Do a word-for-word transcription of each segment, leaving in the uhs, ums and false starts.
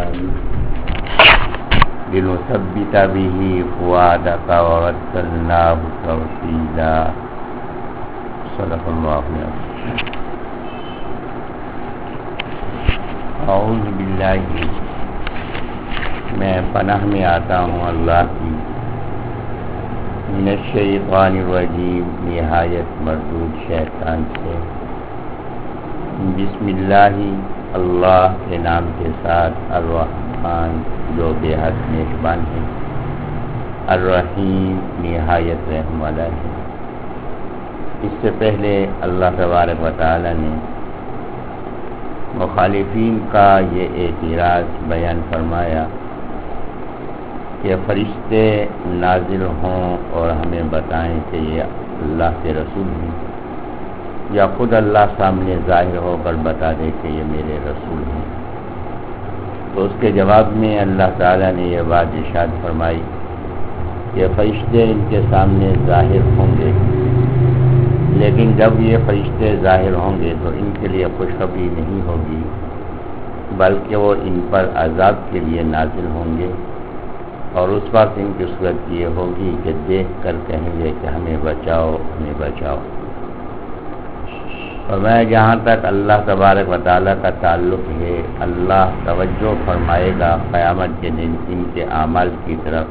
القرآن لنثبت به فؤادك ورتلناه ترتيلا صدق الله العظيم. اعوذ باللہ، میں پناہ میں آتا ہوں اللہ کی من الشیطان الرجیم، نہایت مردود شیطان سے. بسم اللہ، اللہ کے نام کے ساتھ، الرحمن جو بے حد مہربان ہے، الرحیم نہایت رحم والا ہے. اس سے پہلے اللہ تبارک و تعالی نے مخالفین کا یہ اعتراض بیان فرمایا کہ فرشتے نازل ہوں اور ہمیں بتائیں کہ یہ اللہ کے رسول ہیں، یا خود اللہ سامنے ظاہر ہو کر بتا دے کہ یہ میرے رسول ہیں. تو اس کے جواب میں اللہ تعالیٰ نے یہ بات ارشاد فرمائی کہ فرشتے ان کے سامنے ظاہر ہوں گے، لیکن جب یہ فرشتے ظاہر ہوں گے تو ان کے لیے خوشخبری نہیں ہوگی، بلکہ وہ ان پر عذاب کے لیے نازل ہوں گے. اور اس وقت ان کی صورت یہ ہوگی کہ دیکھ کر کہیں گے کہ ہمیں بچاؤ، ہمیں بچاؤ. اور میں جہاں تک اللہ تبارک و تعالیٰ کا تعلق ہے، اللہ توجہ فرمائے گا قیامت کے دن ان کے اعمال کی طرف،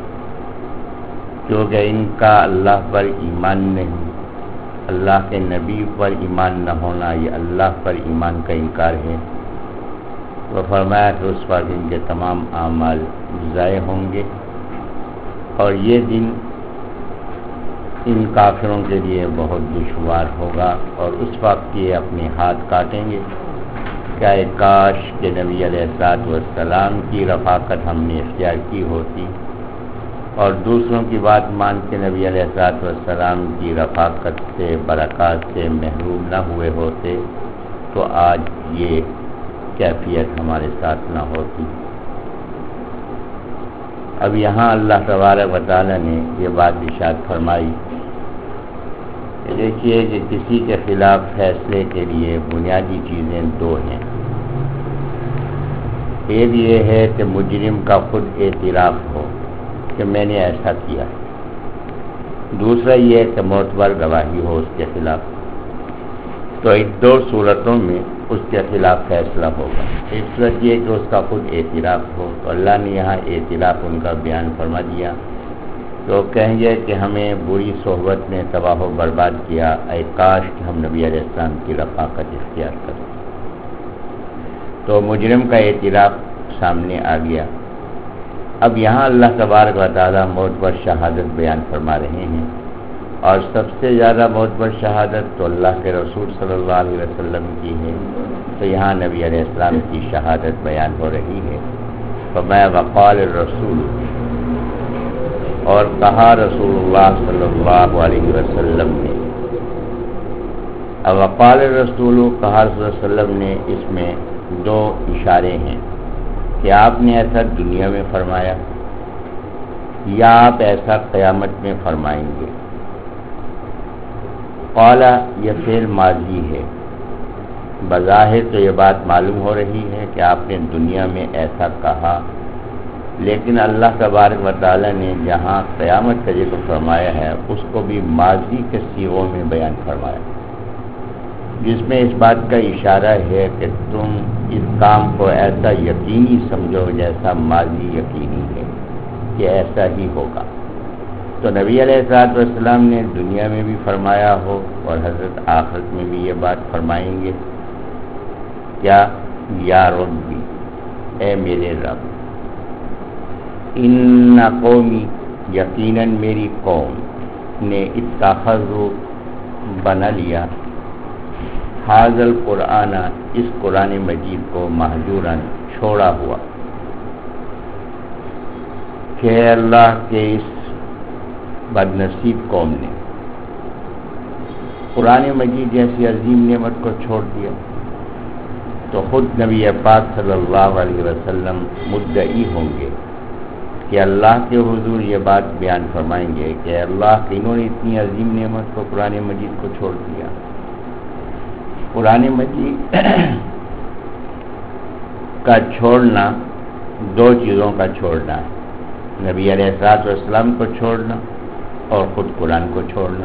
کیونکہ ان کا اللہ پر ایمان نہیں، اللہ کے نبی پر ایمان نہ ہونا، یہ اللہ پر ایمان کا انکار ہے. وہ فرمایا کہ اس وقت ان کے تمام اعمال ضائع ہوں گے، اور یہ دن ان کافروں کے لیے بہت دشوار ہوگا. اور اس وقت یہ اپنے ہاتھ کاٹیں گے، کیا کاش کہ نبی علیہ الصلوۃ والسلام کی رفاقت ہم نے اختیار کی ہوتی اور دوسروں کی بات مان کے نبی علیہ الصلوۃ والسلام کی رفاقت سے، برکات سے محروم نہ ہوئے ہوتے تو آج یہ کیفیت ہمارے ساتھ نہ ہوتی. اب یہاں اللہ تبارک و تعالیٰ نے یہ بات ارشاد فرمائی. دیکھیے کہ کسی کے خلاف فیصلے کے لیے بنیادی چیزیں دو ہیں. ایک یہ ہے کہ مجرم کا خود اعتراف ہو کہ میں نے ایسا کیا. دوسرا یہ کہ معتبر گواہی ہو اس کے خلاف. تو ان دو صورتوں میں اس کے خلاف فیصلہ ہوگا. ایک صورت یہ کہ اس کا خود اعتراف ہو، تو اللہ نے یہاں اعتراف ان کا بیان فرما دیا. تو کہیں گے کہ ہمیں بری صحبت نے تباہ و برباد کیا، اے کاش کہ ہم نبی علیہ السلام کی رفاقت اختیار کریں. تو مجرم کا اعتراف سامنے آ گیا. اب یہاں اللہ تبارک و تعالیٰ معتبر شہادت بیان فرما رہے ہیں، اور سب سے زیادہ معتبر شہادت تو اللہ کے رسول صلی اللہ علیہ وسلم کی ہے. تو یہاں نبی علیہ السلام کی شہادت بیان ہو رہی ہے. فما وقال الرسول، اور کہا رسول اللہ صلی اللہ علیہ وسلم نے. اب وقال الرسول، کہا رسول اللہ صلی اللہ علیہ وسلم نے، اس میں دو اشارے ہیں کہ آپ نے ایسا دنیا میں فرمایا یا آپ ایسا قیامت میں فرمائیں گے. قال یہ فعل ماضی ہے، بظاہر تو یہ بات معلوم ہو رہی ہے کہ آپ نے دنیا میں ایسا کہا، لیکن اللہ تبارک و تعالیٰ نے جہاں قیامت کا ذکر فرمایا ہے اس کو بھی ماضی کے صیغوں میں بیان فرمایا، جس میں اس بات کا اشارہ ہے کہ تم اس کام کو ایسا یقینی سمجھو جیسا ماضی یقینی ہے کہ ایسا ہی ہوگا. تو نبی علیہ الصلوۃ والسلام نے دنیا میں بھی فرمایا ہو اور حضرت آخرت میں بھی یہ بات فرمائیں گے. کیا؟ یا ربی، اے میرے رب، ان قومی، یقیناً میری قوم نے اتخذوا، بنا لیا، ھذا القرآن، اس قرآن مجید کو، مہجوراً، چھوڑا ہوا. کہ اللہ کے اس بد نصیب قوم نے قرآن مجید جیسی عظیم نعمت کو چھوڑ دیا. تو خود نبی پاک صلی اللہ علیہ وسلم مدعی ہوں گے کہ اللہ کے حضور یہ بات بیان فرمائیں گے کہ اللہ انہوں نے اتنی عظیم نعمت کو، قرآن مجید کو چھوڑ دیا. قرآن مجید کا چھوڑنا دو چیزوں کا چھوڑنا ہے، نبی علیہ الصلوۃ والسلام کو چھوڑنا اور خود قرآن کو چھوڑنا۔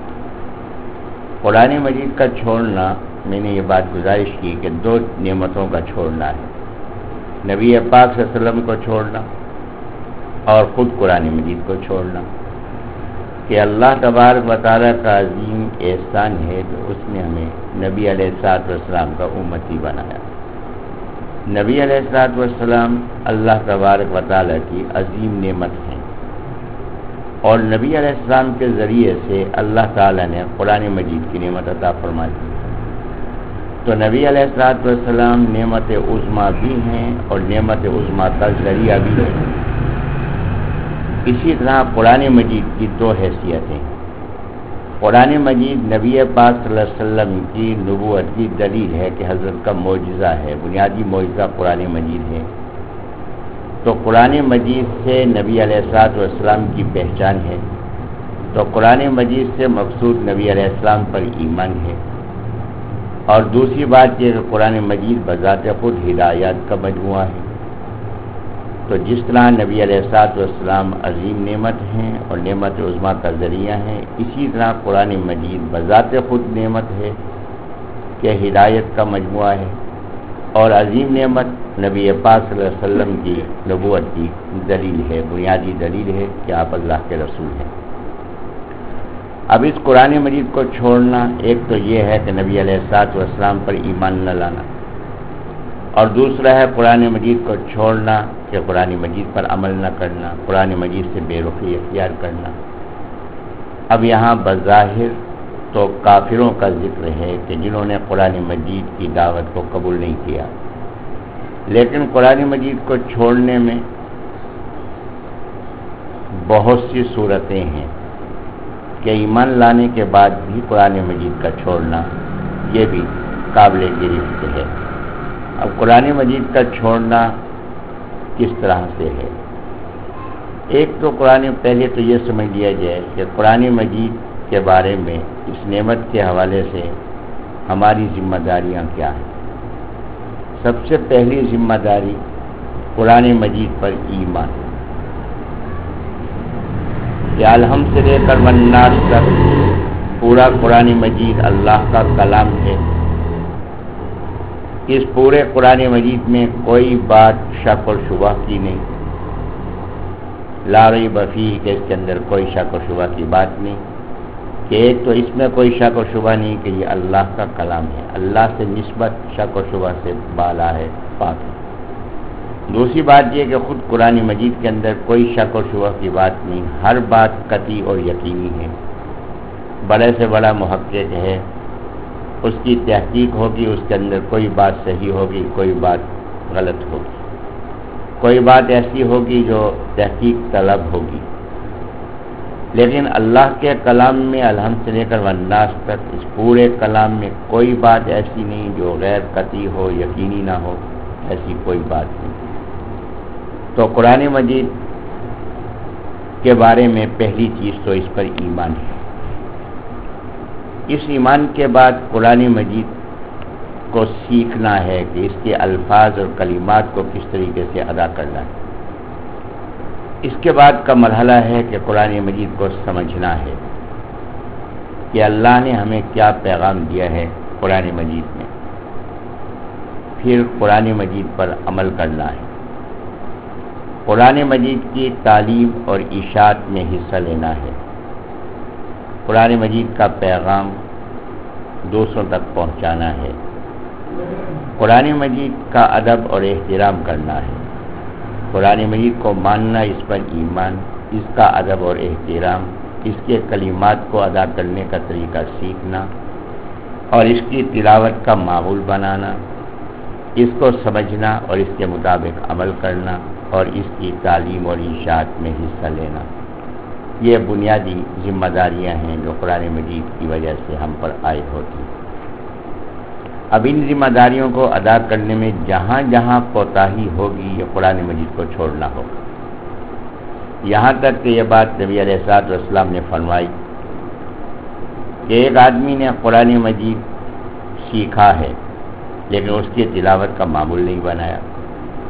قرآن مجید کا چھوڑنا، میں نے یہ بات گزارش کی کہ دو نعمتوں کا چھوڑنا ہے، نبی پاک صلی اللہ علیہ وسلم کو چھوڑنا اور خود قرآن مجید کو چھوڑنا، کہ اللہ تبارک و تعالیٰ کا عظیم احسان ہے کہ اس نے ہمیں نبی علیہ الصلوۃ والسلام کا امتی بنایا۔ نبی علیہ الصلوۃ والسلام اللہ تبارک و تعالیٰ کی عظیم نعمت ہیں، اور نبی علیہ السلام کے ذریعے سے اللہ تعالیٰ نے قرآن مجید کی نعمت عطا فرمائی۔ تو نبی علیہ الصلوۃ والسلام نعمت عظمیٰ بھی ہیں اور نعمت عظمیٰ کا ذریعہ بھی ہیں۔ اسی طرح قرآن مجید کی دو حیثیتیں ہیں۔ قرآن مجید نبی پاک صلی اللہ علیہ وسلم کی نبوت کی دلیل ہے کہ حضرت کا معجزہ ہے، بنیادی معجزہ قرآن مجید ہے۔ تو قرآن مجید سے نبی علیہ الصلوۃ والسلام کی پہچان ہے، تو قرآن مجید سے مقصود نبی علیہ السلام پر ایمان ہے۔ اور دوسری بات یہ کہ قرآن مجید بذات خود ہدایات کا مجموعہ ہے۔ تو جس طرح نبی علیہ الصلوۃ والسلام عظیم نعمت ہیں اور نعمت عظمیٰ کا ذریعہ ہیں، اسی طرح قرآن مجید بذات خود نعمت ہے کہ ہدایت کا مجموعہ ہے، اور عظیم نعمت نبی پاک صلی اللہ علیہ وسلم کی نبوت کی دلیل ہے، بنیادی دلیل ہے کہ آپ اللہ کے رسول ہیں۔ اب اس قرآن مجید کو چھوڑنا، ایک تو یہ ہے کہ نبی علیہ الصلوۃ والسلام پر ایمان نہ لانا، اور دوسرا ہے قرآن مجید کو چھوڑنا کہ قرآن مجید پر عمل نہ کرنا، قرآن مجید سے بے رخی اختیار کرنا۔ اب یہاں بظاہر تو کافروں کا ذکر ہے کہ جنہوں نے قرآن مجید کی دعوت کو قبول نہیں کیا، لیکن قرآن مجید کو چھوڑنے میں بہت سی صورتیں ہیں کہ ایمان لانے کے بعد بھی قرآن مجید کا چھوڑنا یہ بھی قابل گرفت ہے۔ اب قرآن مجید کا چھوڑنا کس طرح سے ہے؟ ایک تو قرآن پہلے تو یہ سمجھ لیا جائے کہ قرآن مجید کے بارے میں اس نعمت کے حوالے سے ہماری ذمہ داریاں کیا ہیں۔ سب سے پہلی ذمہ داری قرآن مجید پر ایمان، کہ الحمد سے لے کر والناس تک پورا قرآن مجید اللہ کا کلام ہے۔ اس پورے قرآن مجید میں کوئی بات شک اور شبہ کی نہیں، لا ریب فیہ، کہ اس کے اندر کوئی شک اور شبہ کی بات نہیں، کہ ایک تو اس میں کوئی شک اور شبہ نہیں کہ یہ اللہ کا کلام ہے، اللہ سے نسبت شک اور شبہ سے بالا ہے، پاک ہے۔ دوسری بات یہ کہ خود قرآن مجید کے اندر کوئی شک اور شبہ کی بات نہیں، ہر بات قطعی اور یقینی ہے، بڑے سے بڑا محقق ہے، اس کی تحقیق ہوگی، اس کے اندر کوئی بات صحیح ہوگی، کوئی بات غلط ہوگی، کوئی بات ایسی ہوگی جو تحقیق طلب ہوگی۔ لیکن اللہ کے کلام میں الحمد سے لے کر والناس تک اس پورے کلام میں کوئی بات ایسی نہیں جو غیر قطعی ہو، یقینی نہ ہو، ایسی کوئی بات نہیں۔ تو قرآن مجید کے بارے میں پہلی چیز تو اس پر ایمان ہے۔ اس ایمان کے بعد قرآن مجید کو سیکھنا ہے کہ اس کے الفاظ اور کلمات کو کس طریقے سے ادا کرنا ہے۔ اس کے بعد کا مرحلہ ہے کہ قرآن مجید کو سمجھنا ہے کہ اللہ نے ہمیں کیا پیغام دیا ہے قرآن مجید میں، پھر قرآن مجید پر عمل کرنا ہے، قرآن مجید کی تعلیم اور اشاعت میں حصہ لینا ہے، قرآن مجید کا پیغام دوسروں تک پہنچانا ہے، قرآن مجید کا ادب اور احترام کرنا ہے، قرآن مجید کو ماننا، اس پر ایمان، اس کا ادب اور احترام، اس کے کلمات کو ادا کرنے کا طریقہ سیکھنا اور اس کی تلاوت کا ماحول بنانا، اس کو سمجھنا اور اس کے مطابق عمل کرنا اور اس کی تعلیم اور اشاعت میں حصہ لینا، یہ بنیادی ذمہ داریاں ہیں جو قرآن مجید کی وجہ سے ہم پر عائد ہوتی ہیں۔ اب ان ذمہ داریوں کو ادا کرنے میں جہاں جہاں کوتاہی ہوگی یہ قرآن مجید کو چھوڑنا ہوگا۔ یہاں تک کہ یہ بات نبی علیہ الصلوۃ والسلام نے فرمائی کہ ایک آدمی نے قرآن مجید سیکھا ہے لیکن اس کی تلاوت کا معمول نہیں بنایا،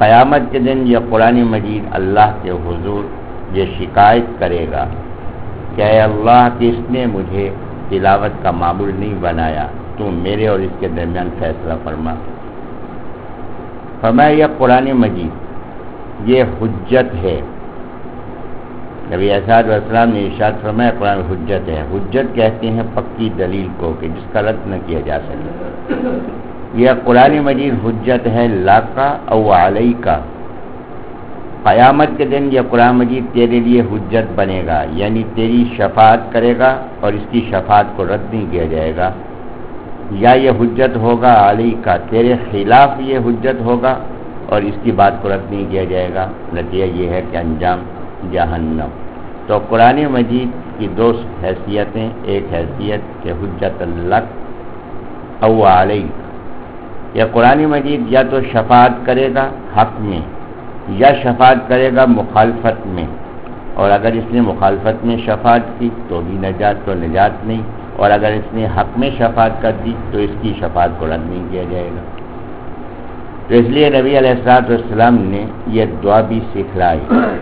قیامت کے دن یہ قرآن مجید اللہ کے حضور یہ شکایت کرے گا کہ اے اللہ کس نے مجھے تلاوت کا معمول نہیں بنایا، تو میرے اور اس کے درمیان فیصلہ فرما۔ فرمایا یہ قرآن مجید یہ حجت ہے۔ نبی اسعد والسلام نے ارشاد فرمایا قرآن حجت ہے۔ حجت کہتے ہیں پکی دلیل کو کہ جس کا رد نہ کیا جا سکے۔ یہ قرآن مجید حجت ہے لاکا او علیکا، قیامت کے دن یہ قرآن مجید تیرے لیے حجت بنے گا، یعنی تیری شفاعت کرے گا اور اس کی شفاعت کو رد نہیں کیا جائے گا، یا یہ حجت ہوگا علیکا، تیرے خلاف یہ حجت ہوگا اور اس کی بات کو رد نہیں کیا جائے گا۔ نتیجہ یہ ہے کہ انجام جہنم۔ تو قرآن مجید کی دو حیثیتیں، ایک حیثیت کہ حجت لک او علیک، یہ قرآن مجید یا تو شفاعت کرے گا حق میں یا شفاعت کرے گا مخالفت میں، اور اگر اس نے مخالفت میں شفاعت کی تو بھی نجات تو نجات نہیں، اور اگر اس نے حق میں شفاعت کر دی تو اس کی شفاعت کو رد نہیں کیا جائے گا۔ تو اس لیے نبی علیہ الصلوۃ والسلام نے یہ دعا بھی سکھلائی،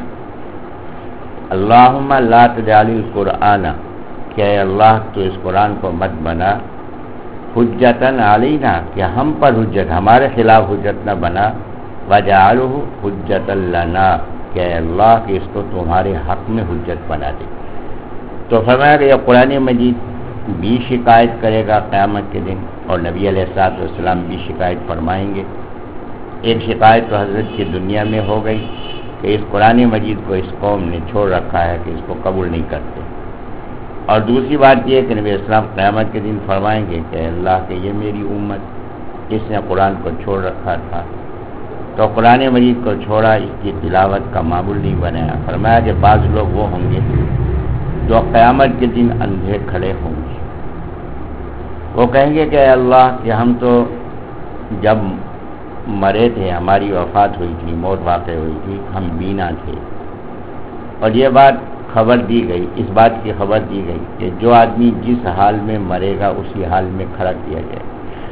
اللہم لا تجعل القرآن، کہ اے اللہ تو اس قرآن کو مت بنا حجتاً علینا، کہ ہم پر حجت، ہمارے خلاف حجت نہ بنا، وجعلہ حجتا لنا، کہ اے اللہ کہ اس کو تمہارے حق میں حجت بنا دے۔ تو فرمایا کہ یہ قرآن مجید بھی شکایت کرے گا قیامت کے دن، اور نبی علیہ الصلوۃ والسلام بھی شکایت فرمائیں گے۔ ایک شکایت تو حضرت کی دنیا میں ہو گئی کہ اس قرآن مجید کو اس قوم نے چھوڑ رکھا ہے کہ اس کو قبول نہیں کرتے، اور دوسری بات یہ ہے کہ نبی اسلام قیامت کے دن فرمائیں گے کہ اللہ کہ یہ میری امت اس نے قرآن کو چھوڑ رکھا تھا، تو قرآن مجید کو چھوڑا، اس کی تلاوت کا معمول نہیں بنایا۔ فرمایا کہ بعض لوگ وہ ہوں گے جو قیامت کے دن اندھے کھڑے ہوں گے، وہ کہیں گے کہ اے اللہ کہ ہم تو جب مرے تھے، ہماری وفات ہوئی تھی، موت واقع ہوئی تھی، ہم بینا تھے، اور یہ بات خبر دی گئی، اس بات کی خبر دی گئی کہ جو آدمی جس حال میں مرے گا اسی حال میں کھڑا کیا جائے۔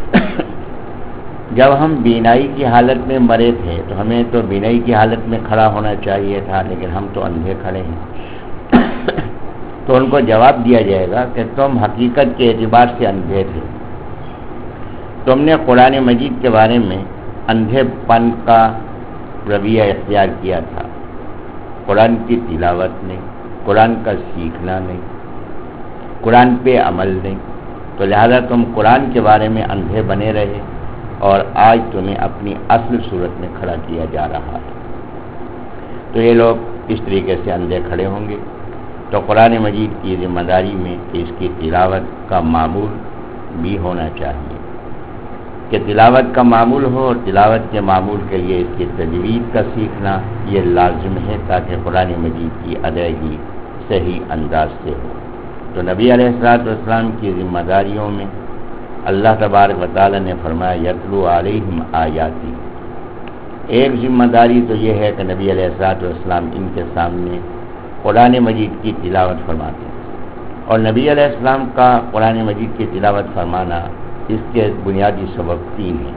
جب ہم بینائی کی حالت میں مرے تھے تو ہمیں تو بینائی کی حالت میں کھڑا ہونا چاہیے تھا، لیکن ہم تو اندھے کھڑے ہیں۔ تو ان کو جواب دیا جائے گا کہ تم حقیقت کے اعتبار سے اندھے تھے، تم نے قرآن مجید کے بارے میں اندھے پن کا رویہ اختیار کیا تھا، قرآن کی تلاوت نہیں، قرآن کا سیکھنا نہیں، قرآن پہ عمل نہیں، تو لہذا تم قرآن کے بارے میں اندھے بنے رہے، اور آج تمہیں اپنی اصل صورت میں کھڑا کیا جا رہا ہے۔ تو یہ لوگ اس طریقے سے اندھے کھڑے ہوں گے۔ تو قرآن مجید کی ذمہ داری میں کہ اس کی تلاوت کا معمول بھی ہونا چاہیے، کہ تلاوت کا معمول ہو، اور تلاوت کے معمول کے لیے اس کی تجوید کا سیکھنا یہ لازم ہے تاکہ قرآن مجید کی ادائیگی صحیح انداز سے ہو۔ تو نبی علیہ الصلوۃ والسلام کی ذمہ داریوں میں اللہ تبارک و تعالیٰ نے فرمایا یتلو علیہم آیاتی، ایک ذمہ داری تو یہ ہے کہ نبی علیہ الصلوۃ والسلام ان کے سامنے قرآن مجید کی تلاوت فرماتے ہیں، اور نبی علیہ السلام کا قرآن مجید کی تلاوت فرمانا اس کے بنیادی سبب تین ہیں۔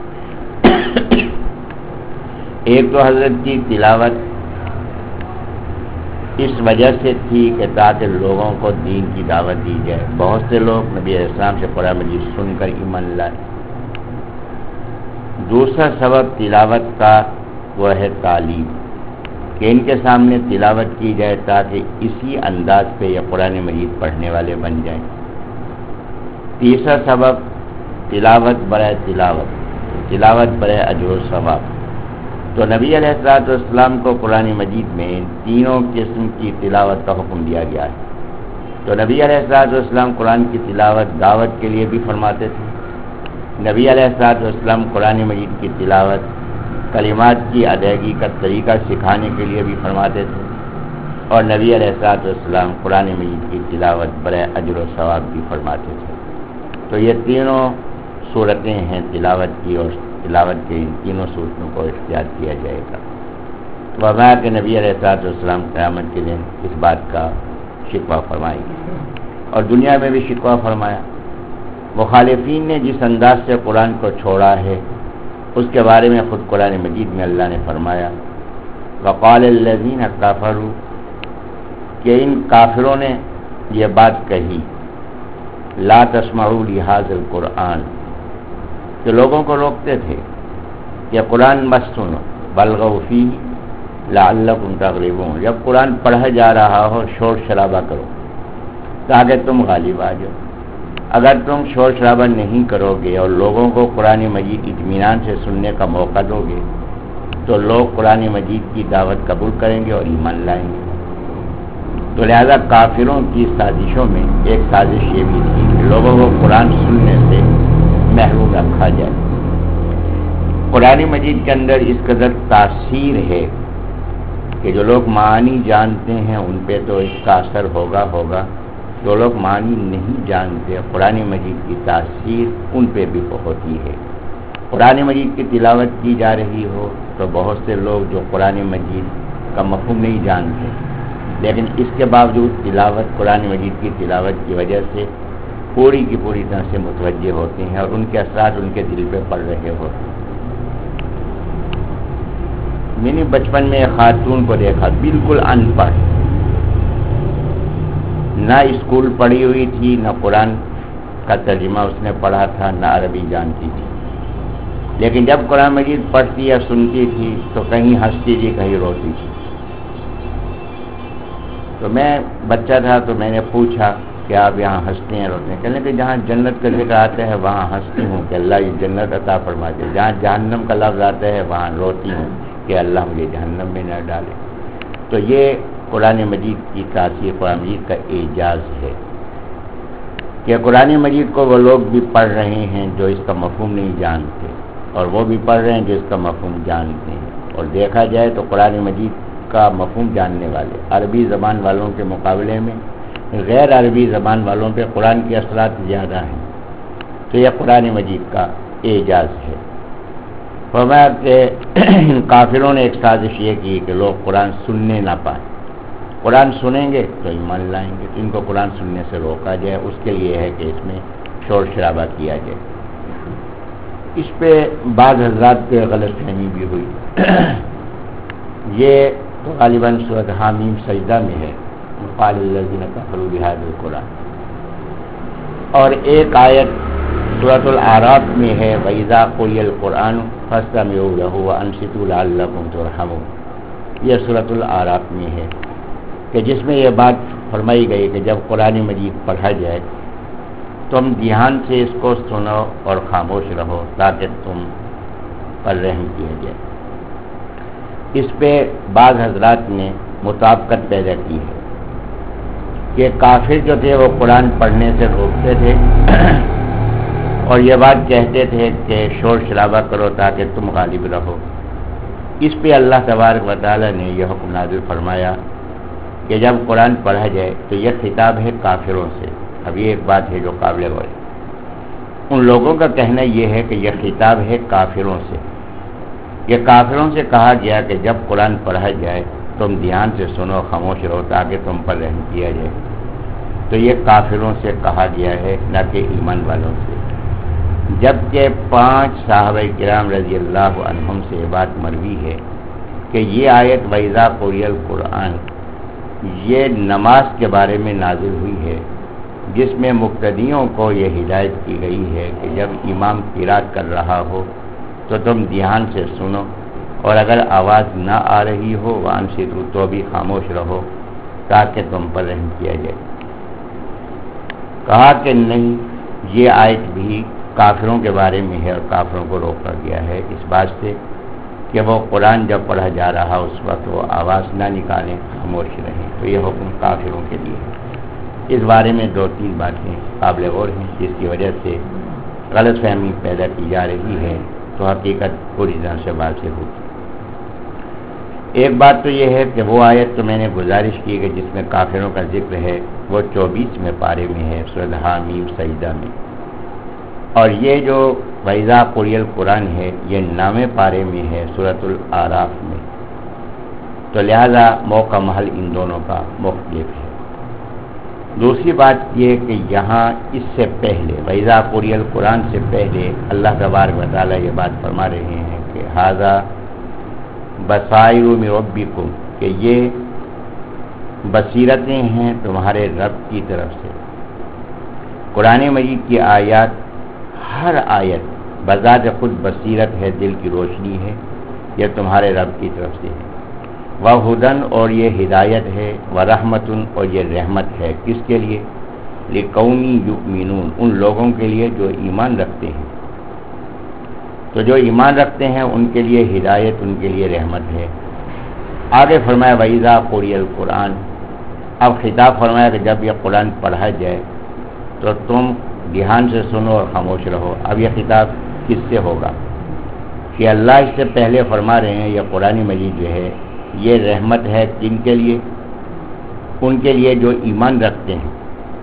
ایک تو حضرت کی تلاوت اس وجہ سے تھی کہ تاکہ لوگوں کو دین کی دعوت دی جائے، بہت سے لوگ نبی علیہ السلام سے قرآن مجید سن کر ایمان لائے۔ دوسرا سبب تلاوت کا وہ ہے تعلیم، کہ ان کے سامنے تلاوت کی جائے تاکہ اسی انداز پہ یہ قرآن مجید پڑھنے والے بن جائیں۔ تیسرا سبب تلاوت برائے تلاوت، تلاوت برائے اجر و ثواب۔ تو نبی علیہ الصلوۃ والسلام کو قرآن مجید میں تینوں قسم کی تلاوت کا حکم دیا گیا ہے۔ تو نبی علیہ الصلوۃ والسلام قرآن کی تلاوت دعوت کے لیے بھی فرماتے تھے، نبی علیہ الصلوۃ والسلام قرآن مجید کی تلاوت کلمات کی ادائیگی کا طریقہ سکھانے کے لیے بھی فرماتے تھے، اور نبی علیہ الصلوۃ والسلام قرآن مجید کی تلاوت برائے اجر و ثواب بھی فرماتے تھے۔ تو یہ تینوں صورتیں ہیں تلاوت کی، اور تلاوت کے ان تینوں صورتوں کو اختیار کیا جائے گا۔ وما کہ نبی علیہ الصلوۃ والسلام قیامت کے دن اس بات کا شکوہ فرمائیں گے، اور دنیا میں بھی شکوہ فرمایا۔ مخالفین نے جس انداز سے قرآن کو چھوڑا ہے اس کے بارے میں خود قرآن مجید میں اللہ نے فرمایا وقال الذین کفروا کہ ان کافروں نے یہ بات کہی لا تسمعوا لهذا القرآن کہ لوگوں کو روکتے تھے کہ قرآن مت سنو والغوا فیہ لعلکم تغلبون، جب قرآن پڑھا جا رہا ہو شور شرابہ کرو تاکہ تم غالب آ جاؤ۔ اگر تم شور شرابہ نہیں کرو گے اور لوگوں کو قرآن مجید اطمینان سے سننے کا موقع دو گے تو لوگ قرآن مجید کی دعوت قبول کریں گے اور ایمان لائیں گے۔ تو لہذا کافروں کی سازشوں میں ایک سازش یہ بھی تھی کہ لوگوں کو قرآن سننے سے محروم رکھا جائے۔ قرآن مجید کے اندر اس قدر تاثیر ہے کہ جو لوگ معانی جانتے ہیں ان پہ تو اس کا اثر ہوگا ہوگا جو لوگ معنی نہیں جانتے قرآن مجید کی تاثیر ان پہ بھی ہوتی ہے۔ قرآن مجید کی تلاوت کی جا رہی ہو تو بہت سے لوگ جو قرآن مجید کا مفہوم نہیں جانتے لیکن اس کے باوجود تلاوت قرآن مجید کی تلاوت کی وجہ سے پوری کی پوری طرح سے متوجہ ہوتے ہیں اور ان کے اثرات ان کے دل پہ پڑ رہے ہوتے ہیں۔ میں نے بچپن میں ایک خاتون کو دیکھا بالکل ان پڑھ، نہ اسکول پڑھی ہوئی تھی نہ قرآن کا ترجمہ اس نے پڑھا تھا نہ عربی جانتی تھی، لیکن جب قرآن مجید پڑھتی یا سنتی تھی تو کہیں ہنستی تھی کہیں روتی تھی۔ تو میں بچہ تھا تو میں نے پوچھا کہ آپ یہاں ہنستے ہیں روتے ہیں؟ کہنے کہ جہاں جنت کا ذکر آتا ہے وہاں ہنستی ہوں کہ اللہ یہ جنت عطا فرماتے، جہاں جہنم کا لفظ آتا ہے وہاں روتی ہوں کہ اللہ مجھے جہنم میں نہ ڈالے۔ تو یہ قرآن مجید کی تاثیر، قرآن مجید کا اعجاز ہے کہ قرآن مجید کو وہ لوگ بھی پڑھ رہے ہیں جو اس کا مفہوم نہیں جانتے اور وہ بھی پڑھ رہے ہیں جو اس کا مفہوم جانتے ہیں۔ اور دیکھا جائے تو قرآن مجید کا مفہوم جاننے والے عربی زبان والوں کے مقابلے میں غیر عربی زبان والوں پہ قرآن کے اثرات زیادہ ہیں۔ تو یہ قرآن مجید کا اعجاز ہے۔ فرمایا کہ ان کافروں نے ایک سازش یہ کی کہ لوگ قرآن سننے نہ پائیں، قرآن سنیں گے تو ایمان لائیں گے، تو ان کو قرآن سننے سے روکا جائے، اس کے لیے ہے کہ اس میں شور شرابہ کیا جائے۔ اس پہ بعض حضرات کو غلط فہمی بھی ہوئی۔ یہ تو غالباً سورۃ حامیم سجدہ میں ہے، قال الذین کفروا بهذا القرآن، اور ایک آیت سورۃ الاعراف میں ہے وَإِذَا قُرِئَ الْقُرْآنُ فَاسْتَمِعُوا لَهُ وَأَنصِتُوا لَعَلَّكُمْ تُرْحَمُونَ، یہ سورۃ الاعراف میں ہے کہ جس میں یہ بات فرمائی گئی کہ جب قرآن مجید پڑھا جائے تم دھیان سے اس کو سنو اور خاموش رہو تاکہ تم پر رحم کیا جائے۔ اس پہ بعض حضرات نے مطابقت پیدا کی ہے کہ کافر جو تھے وہ قرآن پڑھنے سے روکتے تھے اور یہ بات کہتے تھے کہ شور شرابہ کرو تاکہ تم غالب رہو۔ اس پہ اللہ تبارک و تعالی نے یہ حکم نازل فرمایا کہ جب قرآن پڑھا جائے تو یہ خطاب ہے کافروں سے۔ اب یہ ایک بات ہے جو قابل غور ہے، ان لوگوں کا کہنا یہ ہے کہ یہ خطاب ہے کافروں سے، یہ کافروں سے کہا گیا کہ جب قرآن پڑھا جائے تم دھیان سے سنو خاموش رہو تاکہ تم پر رحم کیا جائے۔ تو یہ کافروں سے کہا گیا ہے نہ کہ ایمان والوں سے، جبکہ پانچ صحابہ کرام رضی اللہ عنہم سے یہ بات مروی ہے کہ یہ آیت وَإِذَا قُرِئَ الْقُرْآنُ یہ نماز کے بارے میں نازل ہوئی ہے، جس میں مقتدیوں کو یہ ہدایت کی گئی ہے کہ جب امام قرات کر رہا ہو تو تم دھیان سے سنو اور اگر آواز نہ آ رہی ہو وانصتوا تو بھی خاموش رہو تاکہ تم پر رحم کیا جائے۔ کہا کہ نہیں، یہ آیت بھی کافروں کے بارے میں ہے اور کافروں کو روکا گیا ہے اس بات سے کہ وہ قرآن جب پڑھا جا رہا اس وقت وہ آواز نہ نکالیں، خاموش رہیں۔ تو یہ حکم کافروں کے لیے ہے۔ اس بارے میں دو تین باتیں قابل غور ہیں جس کی وجہ سے غلط فہمی پیدا کی جا رہی ہے تو حقیقت پوری طرح سے واضح ہوگی۔ ایک بات تو یہ ہے کہ وہ آیت تو میں نے گزارش کی کہ جس میں کافروں کا ذکر ہے وہ چوبیسویں پارے میں ہے سورۃ حامیم سجدہ میں، اور یہ جو وَإِذَا قُرِئَ الْقُرْآنُ ہے یہ نویں پارے میں ہے سورۃ الاعراف میں، تو لہذا موقع محل ان دونوں کا مختلف ہے۔ دوسری بات یہ کہ یہاں اس سے پہلے وَإِذَا قُرِئَ الْقُرْآنُ سے پہلے اللہ تبارک و تعالیٰ یہ بات فرما رہے ہیں کہ ھذا بصائر من ربکم، کہ یہ بصیرتیں ہیں تمہارے رب کی طرف سے۔ قرآن مجید کی آیات، ہر آیت بذات خود بصیرت ہے، دل کی روشنی ہے، یہ تمہارے رب کی طرف سے ہے۔ وَھدًى، اور یہ ہدایت ہے، وَرَحْمَةٌ، اور یہ رحمت ہے، کس کے لیے؟ لِقَوْمٍ يُؤْمِنُونَ، ان لوگوں کے لیے جو ایمان رکھتے ہیں۔ تو جو ایمان رکھتے ہیں ان کے لیے ہدایت، ان کے لیے رحمت ہے۔ آگے فرمایا وَإِذَا قُرِئَ الْقُرْآنُ، اب خطاب فرمایا کہ جب یہ قرآن پڑھا جائے تو تم دھیان سے سنو اور خاموش رہو۔ اب یہ خطاب کس سے ہوگا؟ کہ اللہ اس سے پہلے فرما رہے ہیں یہ قرآن مجید جو ہے یہ رحمت ہے کن کے لیے؟ ان کے لیے جو ایمان رکھتے ہیں۔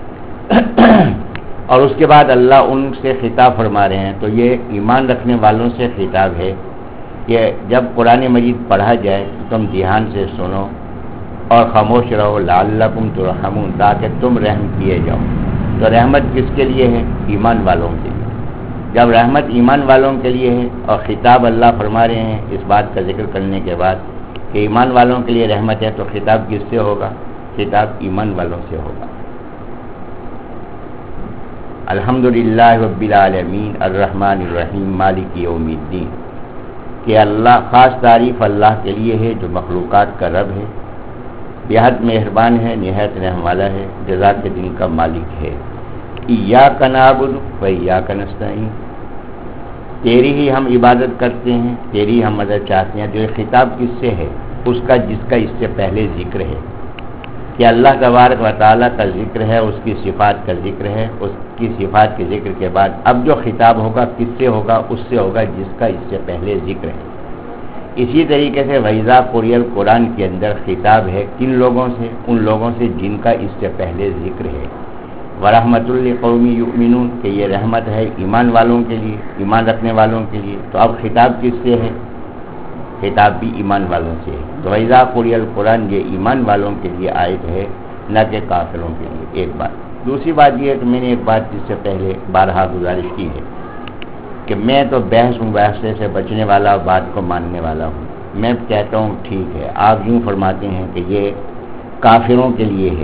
اور اس کے بعد اللہ ان سے خطاب فرما رہے ہیں، تو یہ ایمان رکھنے والوں سے خطاب ہے کہ جب قرآن مجید پڑھا جائے تو تم دھیان سے سنو اور خاموش رہو، لعلکم ترحمون، تاکہ تم رحم کیے جاؤ۔ تو رحمت کس کے لیے ہے؟ ایمان والوں کے لیے۔ جب رحمت ایمان والوں کے لیے ہے اور خطاب اللہ فرما رہے ہیں اس بات کا ذکر کرنے کے بعد کہ ایمان والوں کے لیے رحمت ہے، تو خطاب کس سے ہوگا؟ خطاب ایمان والوں سے ہوگا۔ الحمدللہ رب العالمین الرحمن الرحیم مالک یوم الدین، کہ اللہ، خاص تعریف اللہ کے لیے ہے جو مخلوقات کا رب ہے، بےحد مہربان ہے، نہایت رحم والا ہے، جزا کے دن کا مالک ہے۔ ایاک نعبد و ایاک نستعین، تیری ہی ہم عبادت کرتے ہیں، تیری ہم مدد چاہتے ہیں۔ جو خطاب کس سے ہے؟ اس کا جس کا اس سے پہلے ذکر ہے کہ اللہ تبارک و تعالیٰ کا ذکر ہے، اس کی صفات کا ذکر ہے، اس کی صفات کے ذکر کے بعد اب جو خطاب ہوگا کس سے ہوگا؟ اس سے ہوگا جس کا اس سے پہلے ذکر ہے۔ اسی طریقے سے وَإِذَا قُرِئَ الْقُرْآن کے اندر خطاب ہے کن لوگوں سے؟ ان لوگوں سے جن کا اس سے پہلے ذکر ہے۔ وَرَحْمَةٌ لِقَوْمٍ يُؤْمِنُونَ، کہ یہ رحمت ہے ایمان والوں کے لیے، ایمان رکھنے والوں کے لیے۔ تو اب خطاب کس سے ہے؟ خطاب بھی ایمان والوں سے ہے۔ تو وَإِذَا قُرِئَ الْقُرْآن یہ ایمان والوں کے لیے آیت ہے، نہ کہ کافروں کے لیے۔ ایک بات۔ دوسری بات یہ ہے کہ میں نے ایک بات جس سے پہلے بارہا گزارش کی ہے کہ میں تو بحث مباحثے سے بچنے والا، بات کو ماننے والا ہوں۔ میں کہتا ہوں ٹھیک ہے، آپ یوں فرماتے ہیں کہ یہ کافروں کے لیے ہے،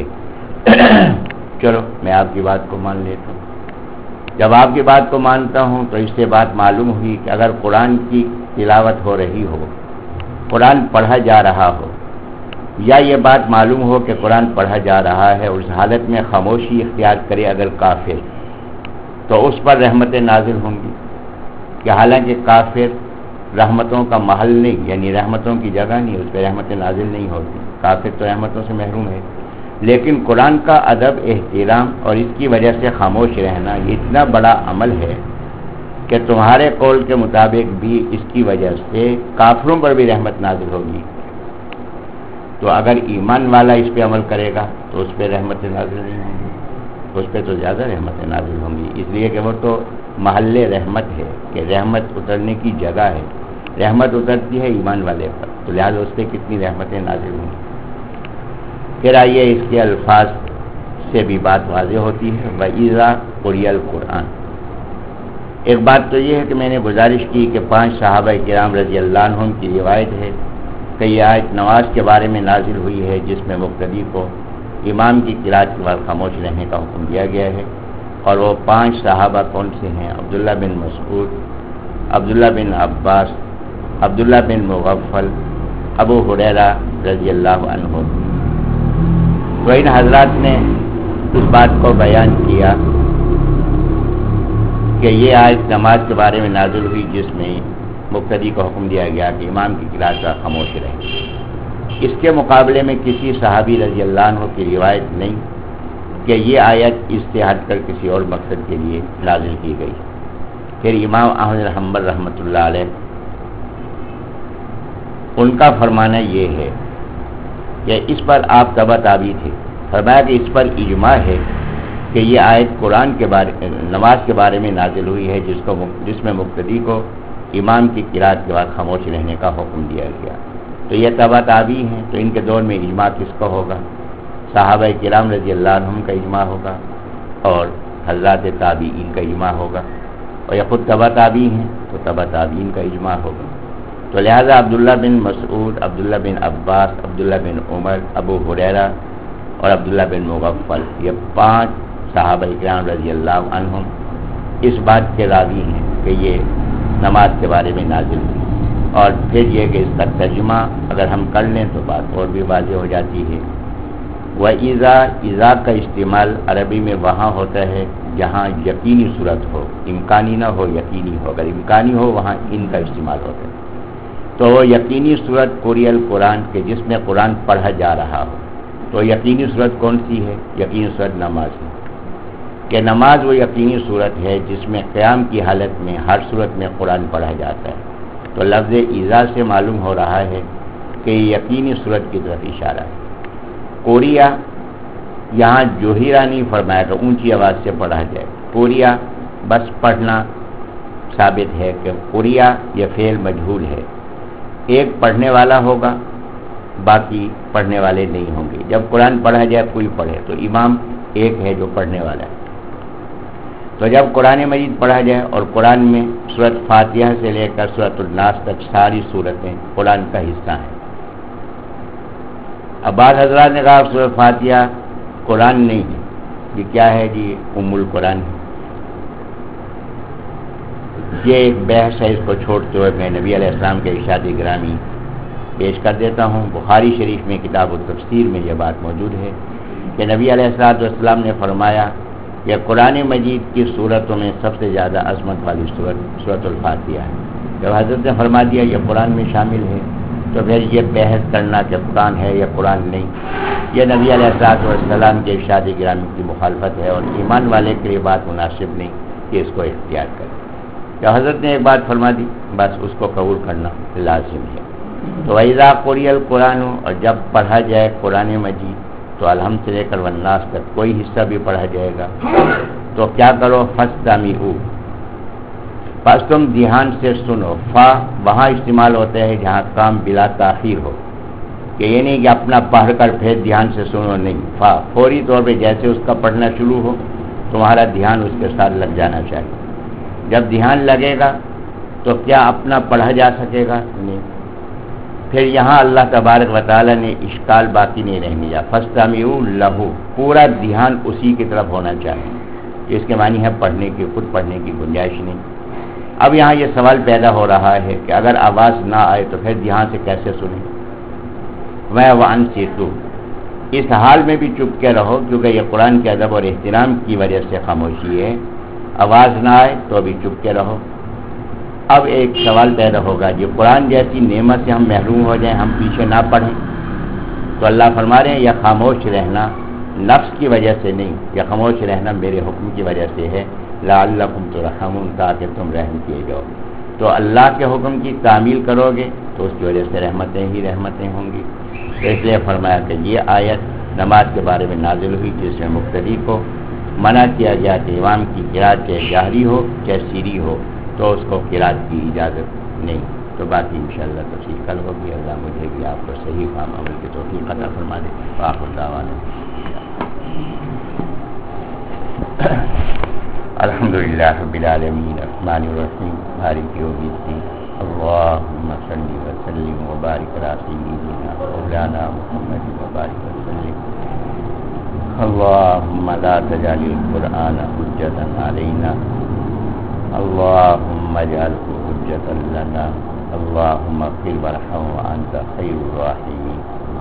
چلو میں آپ کی بات کو مان لیتا ہوں۔ جب آپ کی بات کو مانتا ہوں تو اس سے بات معلوم ہوئی کہ اگر قرآن کی تلاوت ہو رہی ہو، قرآن پڑھا جا رہا ہو، یا یہ بات معلوم ہو کہ قرآن پڑھا جا رہا ہے، اس حالت میں خاموشی اختیار کرے اگر کافر، تو اس پر رحمتیں نازل ہوں گی، کہ حالانکہ کافر رحمتوں کا محل نہیں، یعنی رحمتوں کی جگہ نہیں، اس پہ رحمتیں نازل نہیں ہوتی، کافر تو رحمتوں سے محروم ہے۔ لیکن قرآن کا ادب، احترام اور اس کی وجہ سے خاموش رہنا یہ اتنا بڑا عمل ہے کہ تمہارے قول کے مطابق بھی اس کی وجہ سے کافروں پر بھی رحمت نازل ہوگی۔ تو اگر ایمان والا اس پہ عمل کرے گا تو اس پہ رحمتیں نازل نہیں ہوں گی، اس پہ تو زیادہ رحمتیں نازل ہوں گی، اس لیے کہ وہ تو محل رحمت ہے، کہ رحمت اترنے کی جگہ ہے، رحمت اترتی ہے ایمان والے پر، تو لہٰذا اس پہ کتنی رحمتیں نازل ہوں گی۔ پھر آئیے اس کے الفاظ سے بھی بات واضح ہوتی ہے۔ وَإِذَا قُرِئَ الْقُرْآنُ، ایک بات تو یہ ہے کہ میں نے گزارش کی کہ پانچ صحابہ کرام رضی اللہ عنہم کی روایت ہے کہ یہ آیت نماز کے بارے میں نازل ہوئی ہے، جس میں مقتدی کو امام کی قرات کے بعد خاموش رہنے کا حکم دیا گیا ہے۔ اور وہ پانچ صحابہ کون سے ہیں؟ عبداللہ بن مسعود، عبداللہ بن عباس، عبداللہ بن مغفل، ابو ہریرہ رضی اللہ عنہ۔ تو ان حضرات نے اس بات کو بیان کیا کہ یہ آیت نماز کے بارے میں نازل ہوئی جس میں مقتدی کو حکم دیا گیا کہ امام کی قرات کا خاموش رہے۔ اس کے مقابلے میں کسی صحابی رضی اللہ عنہ کی روایت نہیں کہ یہ آیت اس سے ہٹ کر کسی اور مقصد کے لیے نازل کی گئی۔ پھر امام احمد بن حنبل رحمۃ اللہ علیہ، ان کا فرمانا یہ ہے کہ اس پر آپ تبع تابعی تھے، فرمایا کہ اس پر اجماع ہے کہ یہ آیت قرآن کے بارے نماز کے بارے میں نازل ہوئی ہے، جس کو جس میں مقتدی کو امام کی قرات کے بعد خاموش رہنے کا حکم دیا گیا۔ تو یہ تبع تابعی ہیں، تو ان کے دور میں اجماع کس کا ہوگا؟ صحابہ کرام رضی اللہ عنہم کا اجماع ہوگا اور حضرات تابعین کا اجماع ہوگا، اور یہ خود تبع تابعی ہیں تو تبع تابعین کا اجماع ہوگا۔ تو لہذا عبداللہ بن مسعود، عبداللہ بن عباس، عبداللہ بن عمر، ابو ہریرہ اور عبداللہ بن مغفل، یہ پانچ صحابہ کرام رضی اللہ عنہم اس بات کے راضی ہیں کہ یہ نماز کے بارے میں نازل ہوئی، اور پھر یہ کہ اس کا ترجمہ اگر ہم کر لیں تو بات اور بھی واضح ہو جاتی ہے۔ وَإِذَا اِذَا کا استعمال عربی میں وہاں ہوتا ہے جہاں یقینی صورت ہو، امکانی نہ ہو، یقینی ہو۔ اگر امکانی ہو وہاں ان کا استعمال ہوتا ہے۔ تو وہ یقینی صورت قری القرآن کے جس میں قرآن پڑھا جا رہا ہو، تو یقینی صورت کون سی ہے؟ یقینی صورت نماز ہے، کہ نماز وہ یقینی صورت ہے جس میں قیام کی حالت میں ہر صورت میں قرآن پڑھا جاتا ہے۔ تو لفظ اذا سے معلوم ہو رہا ہے کہ یقینی صورت کی طرف اشارہ ہے۔ قوریہ یہاں جوہرہ نہیں فرمایا کہ اونچی آواز سے پڑھا جائے، قوریہ بس پڑھنا ثابت ہے کہ قوریہ یہ فعل مجہول ہے، ایک پڑھنے والا ہوگا باقی پڑھنے والے نہیں ہوں گے۔ جب قرآن پڑھا جائے کوئی پڑھے تو امام ایک ہے جو پڑھنے والا ہے۔ تو جب قرآن مجید پڑھا جائے اور قرآن میں سورۃ فاتحہ سے لے کر سورۃ الناس تک ساری سورتیں قرآن کا حصہ ہیں۔ اب بعض حضرات نے کہا سورۃ فاتحہ قرآن نہیں ہے، یہ کیا ہے جی؟ ام القرآن ہے۔ یہ ایک بحث ہے، اس کو چھوڑتے ہوئے میں نبی علیہ السلام کے ارشاد گرامی پیش کر دیتا ہوں۔ بخاری شریف میں کتاب التفسیر میں یہ بات موجود ہے کہ نبی علیہ السلام نے فرمایا کہ قرآن مجید کی صورتوں میں سب سے زیادہ عظمت والی صورت سورۃ الفاتحہ ہے۔ جب حضرت نے فرما دیا یہ قرآن میں شامل ہے تو پھر یہ بحث کرنا کہ قرآن ہے یا قرآن نہیں، یہ نبی علیہ السلام کے ارشاد گرامی کی مخالفت ہے، اور ایمان والے کے لیے بات مناسب نہیں کہ اس کو اختیار کرے۔ جب حضرت نے ایک بات فرما دی بس اس کو قبول کرنا لازم ہے۔ تو وَإِذَا قُرِئَ الْقُرْآنُ، اور جب پڑھا جائے قرآن مجید تو الحمد سے لے کر والناس تک کوئی حصہ بھی پڑھا جائے گا تو کیا کرو؟ فَاسْتَمِعُوا، بس تم دھیان سے سنو۔ فا وہاں استعمال ہوتا ہے جہاں کام بلا تاخیر ہو، کہ یہ نہیں کہ اپنا پڑھ کر پھر دھیان سے سنو، نہیں، فا فوری طور پہ جیسے اس کا پڑھنا شروع ہو تمہارا دھیان اس کے ساتھ لگ جانا چاہیے۔ جب دھیان لگے گا تو کیا اپنا پڑھا جا سکے گا؟ نہیں۔ پھر یہاں اللہ تبارک و تعالیٰ نے اشکال باقی نہیں رہنے دیا، فَاسْتَمِعُوا لَهُ، پورا دھیان اسی کی طرف ہونا چاہیے۔ اس کے معنی ہے پڑھنے کی، خود پڑھنے کی گنجائش نہیں۔ اب یہاں یہ سوال پیدا ہو رہا ہے کہ اگر آواز نہ آئے تو پھر دھیان سے کیسے سنیں؟ میں وَأَنصِتُوا، اس حال میں بھی چپ کے رہو کیونکہ یہ قرآن کے ادب اور احترام کی وجہ سے خاموشی ہے۔ آواز نہ آئے تو ابھی چپ کے رہو۔ اب ایک سوال پیدا ہوگا، یہ قرآن جیسی نعمت سے ہم محروم ہو جائیں، ہم پیچھے نہ پڑھیں؟ تو اللہ فرما رہے ہیں یہ خاموش رہنا نفس کی وجہ سے نہیں، یہ خاموش رہنا میرے حکم کی وجہ سے ہے، لعلکم ترحمون، تاکہ تم رحم کیے جاؤ۔ تو اللہ کے حکم کی تعمیل کرو گے تو اس کی وجہ سے رحمتیں ہی رحمتیں ہوں گی۔ تو اس لیے فرمایا کہ یہ آیت نماز کے بارے میں نازل ہوئی جس میں مقتدی کو منع کیا گیا کہ امام کی قرات چاہے جہری ہو چاہے سری ہو تو اس کو قرات کی اجازت نہیں۔ تو باقی انشاءاللہ تفصیل کل ہوگی۔ اللہ مجھے بھی آپ کو صحیح فہم عمل کی توفیق عطا فرما دے۔ وآخر دعوانا الحمدللہ رب العالمین الرحمن الرحیم مالک یوم الدین اللہم صلی وسلم وبارک علی سیدنا مولانا محمد وبارک وسلم اللہم لا تجعل القرآن حجتا علینا اللہم اجعلہ حجتا لنا اللہم اغفر وارحم وانت خیر الراحمین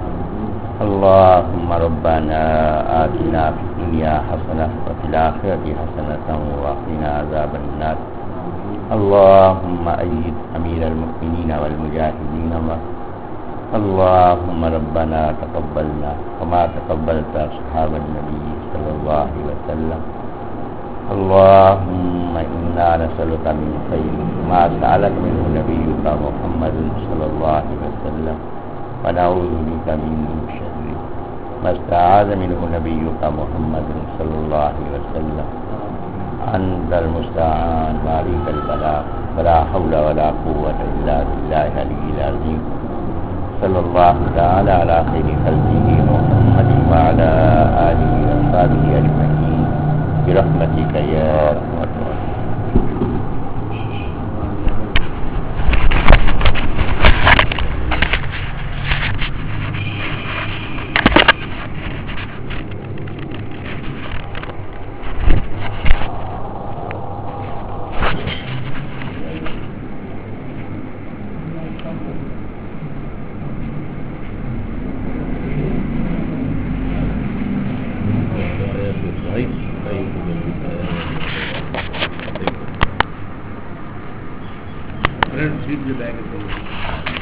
اللہم ربنا آتنا فی الدنیا حسنہ وفی الآخرۃ حسنۃ وقنا عذاب النار اللہم اید امیر المؤمنین والمجاہدین اللہم ربنا تقبلنا کما تقبلت اصحاب النبی صلی اللہ علیہ وسلم اللہم انا نسألک من خیر ما سألک منہ نبیک محمد صلی اللہ علیہ وسلم ونعوذ بک من شر ما استعاذ منہ نبیک محمد صلی اللہ علیہ وسلم انت المستعان وعلیک البلاغ ولا حول ولا قوة الا باللہ العلی العظیم صلی اللہ تعالی علی خیر خلقہ محمد وعلی آلہ وصحبہ اجمعین برحمتک یا ارحم الراحمین۔ Friends, keep the bag.